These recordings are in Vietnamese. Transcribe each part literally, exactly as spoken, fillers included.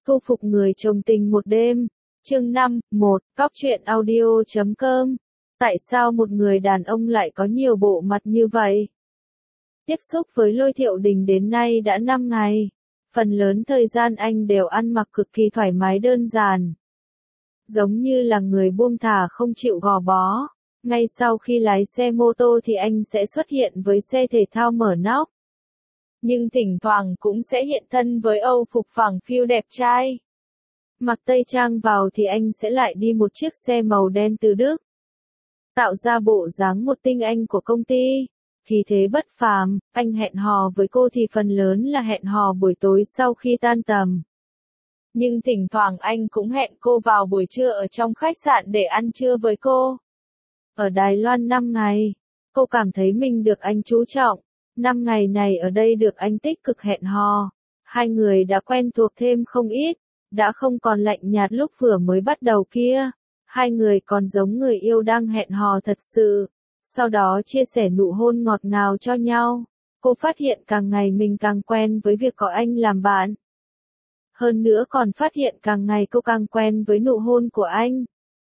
Thu phục người chồng tình một đêm. Chương năm, một, cóc truyện audio chấm com. Tại sao một người đàn ông lại có nhiều bộ mặt như vậy? Tiếp xúc với Lôi Thiệu Đình đến nay đã năm ngày. Phần lớn thời gian anh đều ăn mặc cực kỳ thoải mái đơn giản. Giống như là người buông thả không chịu gò bó. Ngay sau khi lái xe mô tô thì anh sẽ xuất hiện với xe thể thao mở nóc. Nhưng thỉnh thoảng cũng sẽ hiện thân với âu phục phẳng phiu đẹp trai. Mặc tây trang vào thì anh sẽ lại đi một chiếc xe màu đen từ Đức. Tạo ra bộ dáng một tinh anh của công ty. Khí thế bất phàm, anh hẹn hò với cô thì phần lớn là hẹn hò buổi tối sau khi tan tầm. Nhưng thỉnh thoảng anh cũng hẹn cô vào buổi trưa ở trong khách sạn để ăn trưa với cô. Ở Đài Loan năm ngày, cô cảm thấy mình được anh chú trọng. Năm ngày này ở đây được anh tích cực hẹn hò. Hai người đã quen thuộc thêm không ít, đã không còn lạnh nhạt lúc vừa mới bắt đầu kia. Hai người còn giống người yêu đang hẹn hò thật sự. Sau đó chia sẻ nụ hôn ngọt ngào cho nhau. Cô phát hiện càng ngày mình càng quen với việc có anh làm bạn. Hơn nữa còn phát hiện càng ngày cô càng quen với nụ hôn của anh.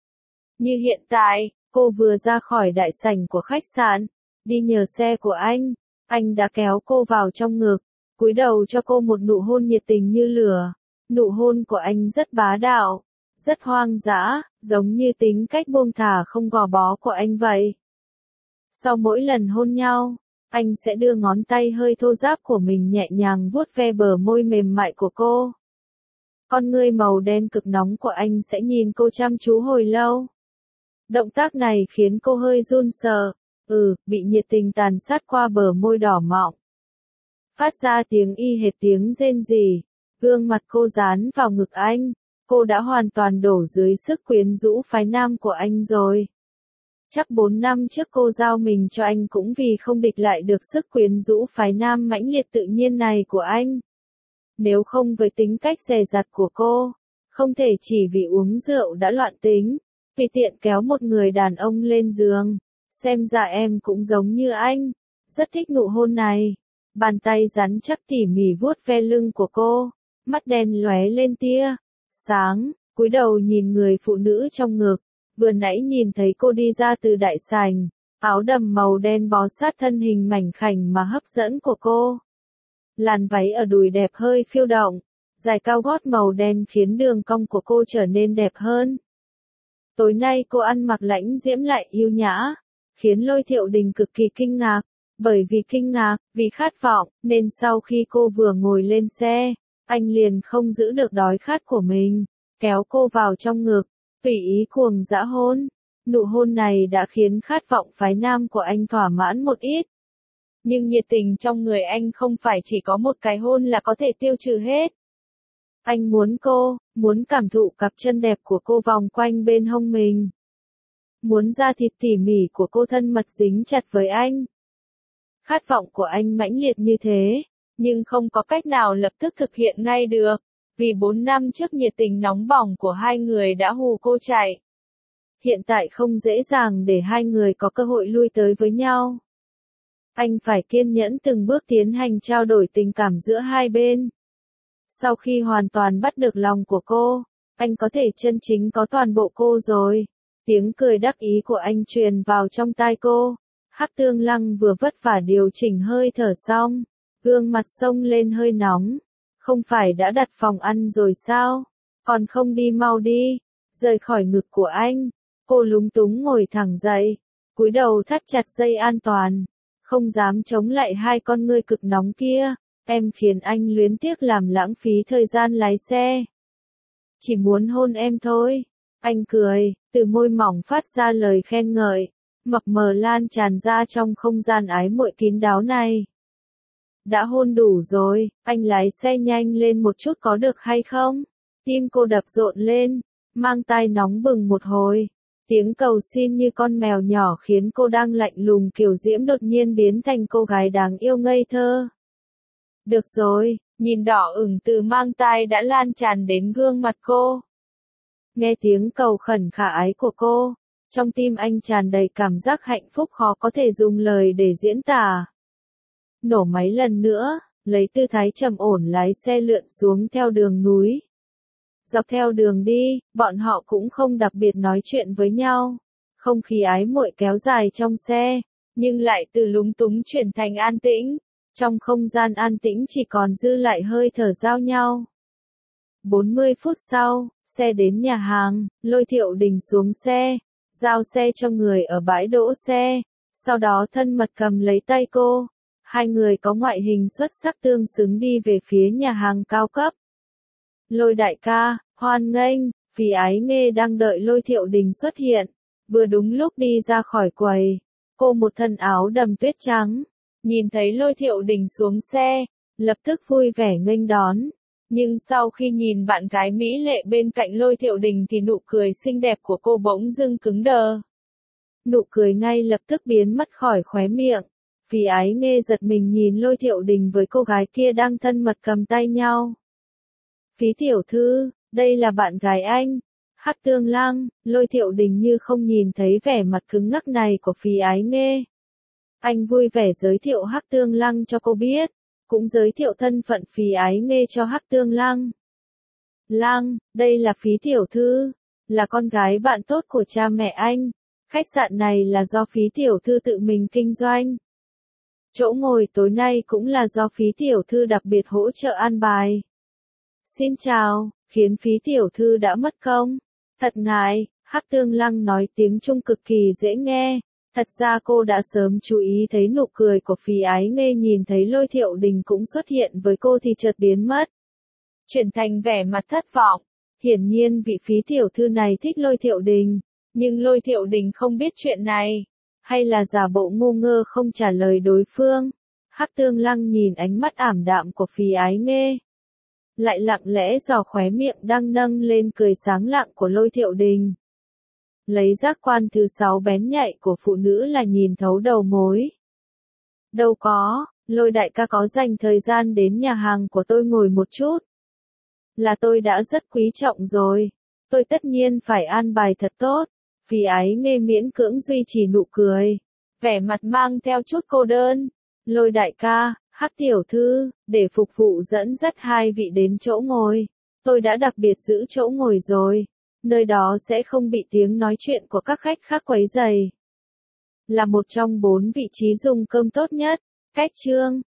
Như hiện tại, cô vừa ra khỏi đại sảnh của khách sạn, đi nhờ xe của anh. Anh đã kéo cô vào trong ngực, cúi đầu cho cô một nụ hôn nhiệt tình như lửa. Nụ hôn của anh rất bá đạo, rất hoang dã, giống như tính cách buông thả không gò bó của anh vậy. Sau mỗi lần hôn nhau, anh sẽ đưa ngón tay hơi thô ráp của mình nhẹ nhàng vuốt ve bờ môi mềm mại của cô. Con ngươi màu đen cực nóng của anh sẽ nhìn cô chăm chú hồi lâu. Động tác này khiến cô hơi run sợ, ừ, bị nhiệt tình tàn sát qua bờ môi đỏ mọng. Phát ra tiếng y hệt tiếng rên rỉ, gương mặt cô dán vào ngực anh, cô đã hoàn toàn đổ dưới sức quyến rũ phái nam của anh rồi. Chắc bốn năm trước cô giao mình cho anh cũng vì không địch lại được sức quyến rũ phái nam mãnh liệt tự nhiên này của anh. Nếu không với tính cách dè dặt của cô, không thể chỉ vì uống rượu đã loạn tính, vì tiện kéo một người đàn ông lên giường. Xem ra em cũng giống như anh, rất thích nụ hôn này. Bàn tay rắn chắc tỉ mỉ vuốt ve lưng của cô, mắt đen lóe lên tia sáng, cúi đầu nhìn người phụ nữ trong ngực. Vừa nãy nhìn thấy cô đi ra từ đại sảnh, áo đầm màu đen bó sát thân hình mảnh khảnh mà hấp dẫn của cô. Làn váy ở đùi đẹp hơi phiêu động, giày cao gót màu đen khiến đường cong của cô trở nên đẹp hơn. Tối nay cô ăn mặc lãnh diễm lại yêu nhã, khiến Lôi Thiệu Đình cực kỳ kinh ngạc. Bởi vì kinh ngạc, vì khát vọng, nên sau khi cô vừa ngồi lên xe, anh liền không giữ được đói khát của mình, kéo cô vào trong ngực, tùy ý cuồng dã hôn. Nụ hôn này đã khiến khát vọng phái nam của anh thỏa mãn một ít. Nhưng nhiệt tình trong người anh không phải chỉ có một cái hôn là có thể tiêu trừ hết. Anh muốn cô, muốn cảm thụ cặp chân đẹp của cô vòng quanh bên hông mình. Muốn da thịt tỉ mỉ của cô thân mật dính chặt với anh. Khát vọng của anh mãnh liệt như thế, nhưng không có cách nào lập tức thực hiện ngay được, vì bốn năm trước nhiệt tình nóng bỏng của hai người đã hù cô chạy. Hiện tại không dễ dàng để hai người có cơ hội lui tới với nhau. Anh phải kiên nhẫn từng bước tiến hành trao đổi tình cảm giữa hai bên. Sau khi hoàn toàn bắt được lòng của cô, anh có thể chân chính có toàn bộ cô rồi. Tiếng cười đắc ý của anh truyền vào trong tai cô. Hắc Tương Lăng vừa vất vả điều chỉnh hơi thở xong, gương mặt sông lên hơi nóng. Không phải đã đặt phòng ăn rồi sao? Còn không đi mau đi, rời khỏi ngực của anh. Cô lúng túng ngồi thẳng dậy, cúi đầu thắt chặt dây an toàn, không dám chống lại hai con ngươi cực nóng kia. Em khiến anh luyến tiếc làm lãng phí thời gian lái xe. Chỉ muốn hôn em thôi. Anh cười, từ môi mỏng phát ra lời khen ngợi. Mập mờ lan tràn ra trong không gian ái muội kín đáo này. Đã hôn đủ rồi, anh lái xe nhanh lên một chút có được hay không? Tim cô đập rộn lên, mang tai nóng bừng một hồi. Tiếng cầu xin như con mèo nhỏ khiến cô đang lạnh lùng kiều diễm đột nhiên biến thành cô gái đáng yêu ngây thơ. Được rồi, nhìn đỏ ửng từ mang tai đã lan tràn đến gương mặt cô. Nghe tiếng cầu khẩn khả ái của cô. Trong tim anh tràn đầy cảm giác hạnh phúc khó có thể dùng lời để diễn tả. Nổ máy lần nữa, lấy tư thái trầm ổn lái xe lượn xuống theo đường núi. Dọc theo đường đi, bọn họ cũng không đặc biệt nói chuyện với nhau. Không khí ái muội kéo dài trong xe, nhưng lại từ lúng túng chuyển thành an tĩnh. Trong không gian an tĩnh chỉ còn dư lại hơi thở giao nhau. bốn mươi phút sau, xe đến nhà hàng, Lôi Thiệu Đình xuống xe, giao xe cho người ở bãi đỗ xe, sau đó thân mật cầm lấy tay cô. Hai người có ngoại hình xuất sắc tương xứng đi về phía nhà hàng cao cấp. Lôi đại ca, hoan nghênh, Phí Ái Nghê đang đợi Lôi Thiệu Đình xuất hiện, vừa đúng lúc đi ra khỏi quầy. Cô một thân áo đầm tuyết trắng, nhìn thấy Lôi Thiệu Đình xuống xe, lập tức vui vẻ nghênh đón. Nhưng sau khi nhìn bạn gái mỹ lệ bên cạnh Lôi Thiệu Đình thì nụ cười xinh đẹp của cô bỗng dưng cứng đờ. Nụ cười ngay lập tức biến mất khỏi khóe miệng. Phí Ái Nghê giật mình nhìn Lôi Thiệu Đình với cô gái kia đang thân mật cầm tay nhau. Phí tiểu thư, đây là bạn gái anh. Hắc Tương Lăng. Lôi Thiệu Đình như không nhìn thấy vẻ mặt cứng ngắc này của Phí Ái Nghê. Anh vui vẻ giới thiệu Hắc Tương Lăng cho cô biết, cũng giới thiệu thân phận Phí Ái Nghê cho Hắc Tương Lăng. Lăng, đây là Phí tiểu thư, là con gái bạn tốt của cha mẹ anh. Khách sạn này là do Phí tiểu thư tự mình kinh doanh. Chỗ ngồi tối nay cũng là do Phí tiểu thư đặc biệt hỗ trợ an bài. Xin chào, khiến Phí tiểu thư đã mất công. Thật ngại, Hắc Tương Lăng nói tiếng Trung cực kỳ dễ nghe. Thật ra cô đã sớm chú ý thấy nụ cười của Phí Ái Nghê nhìn thấy Lôi Thiệu Đình cũng xuất hiện với cô thì chợt biến mất. Chuyển thành vẻ mặt thất vọng. Hiển nhiên vị Phí tiểu thư này thích Lôi Thiệu Đình, nhưng Lôi Thiệu Đình không biết chuyện này. Hay là giả bộ ngu ngơ không trả lời đối phương. Hắc Tương Lăng nhìn ánh mắt ảm đạm của Phí Ái Nghê, lại lặng lẽ dò khóe miệng đang nâng lên cười sáng lạng của Lôi Thiệu Đình. Lấy giác quan thứ sáu bén nhạy của phụ nữ là nhìn thấu đầu mối. Đâu có, Lôi đại ca có dành thời gian đến nhà hàng của tôi ngồi một chút. Là tôi đã rất quý trọng rồi. Tôi tất nhiên phải an bài thật tốt. Phí Ái Nghê miễn cưỡng duy trì nụ cười, vẻ mặt mang theo chút cô đơn. Lôi đại ca, Hắc tiểu thư, để phục vụ dẫn dắt hai vị đến chỗ ngồi. Tôi đã đặc biệt giữ chỗ ngồi rồi. Nơi đó sẽ không bị tiếng nói chuyện của các khách khác quấy rầy. Là một trong bốn vị trí dùng cơm tốt nhất. Cách chương